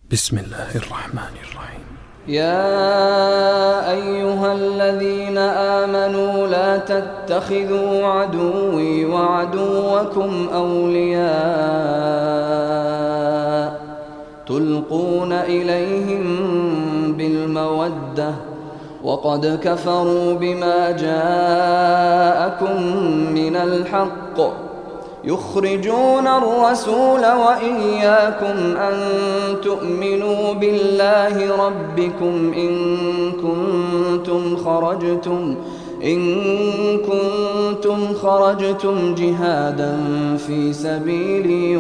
بسم الله الرحمن الرحيم. يا أيها الذين آمنوا لا تتخذوا عدوي وعدوكم أولياء تلقون إليهم بالمودة وقد كفروا بما جاءكم من الحق يخرجون الرسول وإياكم أن تؤمنوا بالله ربكم إن كنتم خرجتم جهادا في سبيلي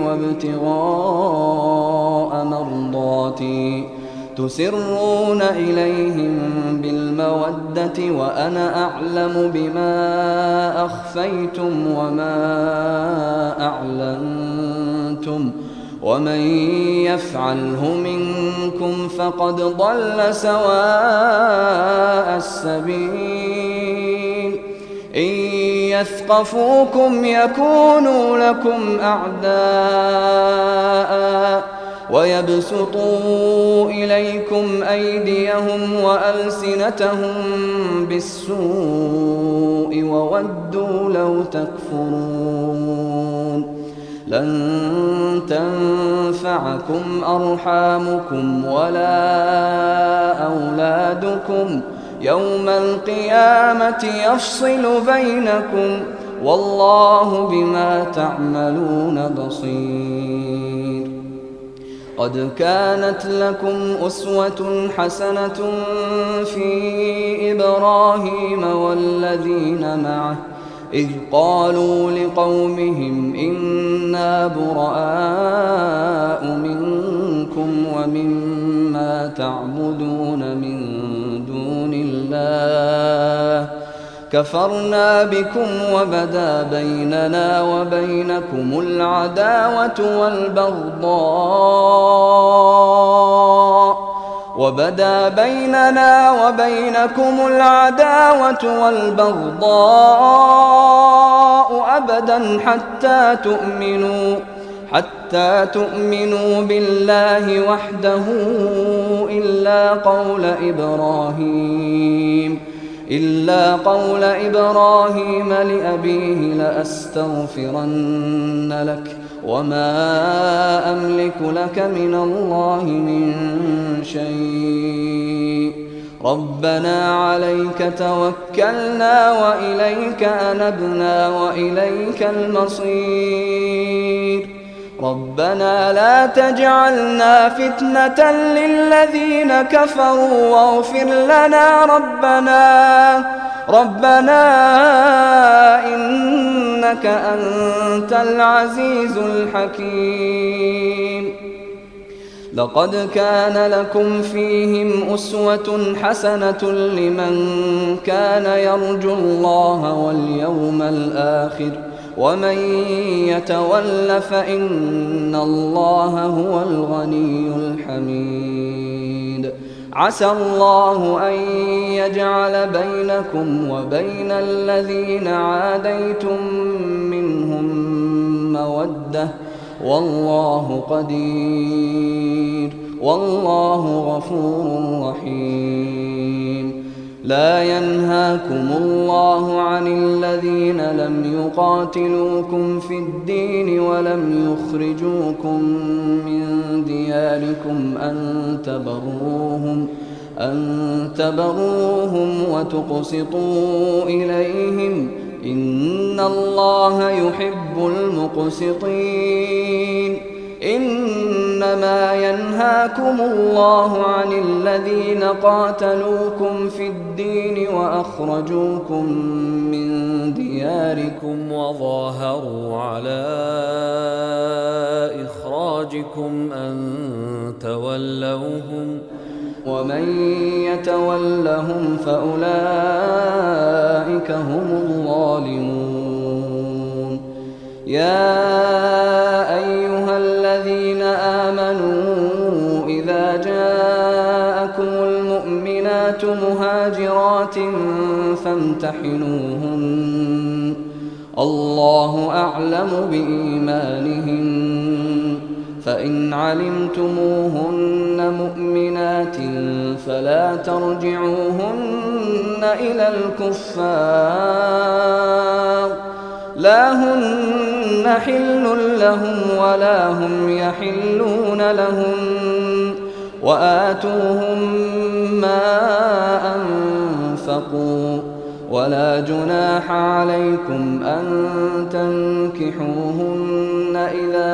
وابتغاء مرضاتي تسرون إليهم بالمودة وأنا أعلم بما أخفيتم وما أعلنتم ومن يفعله منكم فقد ضل سواء السبيل إن يثقفوكم يكونوا لكم أعداء ويبسطوا إليكم أيديهم وألسنتهم بالسوء وودوا لو تكفرون لن تنفعكم أرحامكم ولا أولادكم يوم القيامة يفصل بينكم والله بما تعملون بصير. قد كانت لكم أسوة حسنة في إبراهيم والذين معه إذ قالوا لقومهم إنا براء منكم ومما تعبدون من دون الله كفرنا بكم وبدا بيننا وبينكم العداوة والبغضاء أبدا حتى تؤمنوا بالله وحده إلا قول إبراهيم لأبيه لأستغفرن لك وما أملك لك من الله من شيء ربنا عليك توكلنا وإليك أنبنا وإليك المصير ربنا لا تجعلنا فتنة للذين كفروا واغفر لنا ربنا إنك أنت العزيز الحكيم. لقد كان لكم فيهم أسوة حسنة لمن كان يرجو الله واليوم الآخر ومن يتول فإن الله هو الغني الحميد. عسى الله أن يجعل بينكم وبين الذين عاديتم منهم مودة والله قدير والله غفور رحيم. لا ينهاكم الله عن الذين لم يقاتلوكم في الدين ولم يخرجوكم من دياركم أن تبروهم وتقسطوا إليهم إن الله يحب المقسطين. إنما ينهاكم الله عن الذين قاتلوكم في الدين وأخرجوكم من دياركم وظاهروا على إخراجكم أن تولوهم ومن يتولهم فأولئك هم الظالمون. يا أيها الذين آمنوا إذا جاءكم المؤمنات مهاجرات فامتحنوهن الله أعلم بإيمانهن فإن علمتموهن مؤمنات فلا ترجعوهن إلى الكفار لا هن حل لهم ولا هم يحلون لهم وآتوهم ما أنفقوا ولا جناح عليكم أن تنكحوهن إذا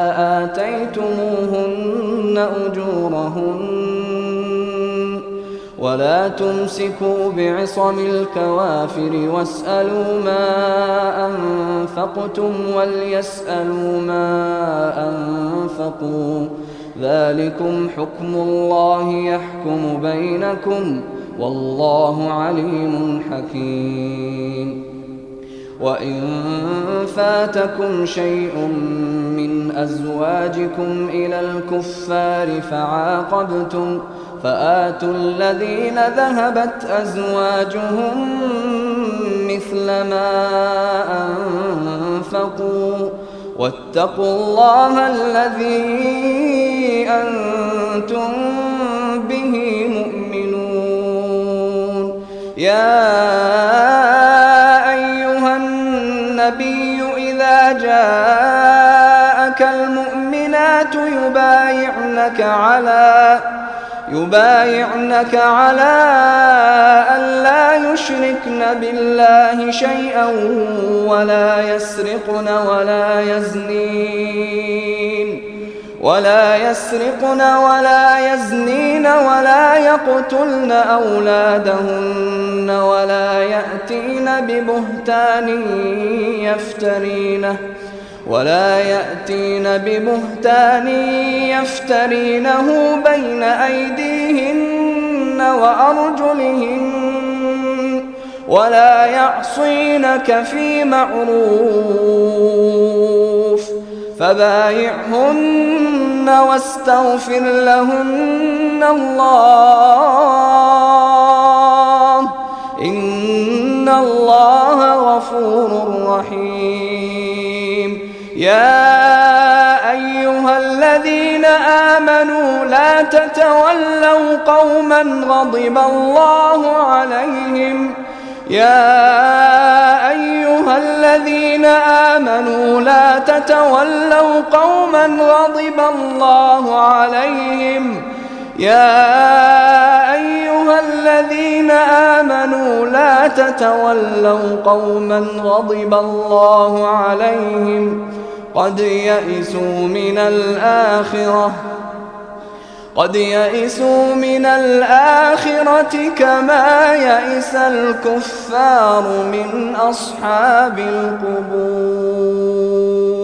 آتيتموهن أجورهن ولا تمسكوا بعصم الكوافر واسألوا ما أنفقتم وليسألوا ما أنفقوا ذلكم حكم الله يحكم بينكم والله عليم حكيم. وإن فاتكم شيء من أزواجكم إلى الكفار فعاقبتم فآتوا الذين ذهبت أزواجهم مثل ما أنفقوا واتقوا الله الذي أنتم به مؤمنون. يا أيها النبي إذا جاءك المؤمنات يبايعنك على أن لا يشركن بالله شيئا ولا يسرقن ولا يزنين ولا يقتلن أولادهن ولا يأتين ببهتان يفترينه بين أيديهن وأرجلهن ولا يعصينك في معروف فبايعهن واستغفر لهن الله إن الله غفور رحيم. يا أيها الذين آمنوا لا تتولوا قوما غضب الله عليهم قد يئسوا من الآخرة كما يئس الكفار من أصحاب القبور.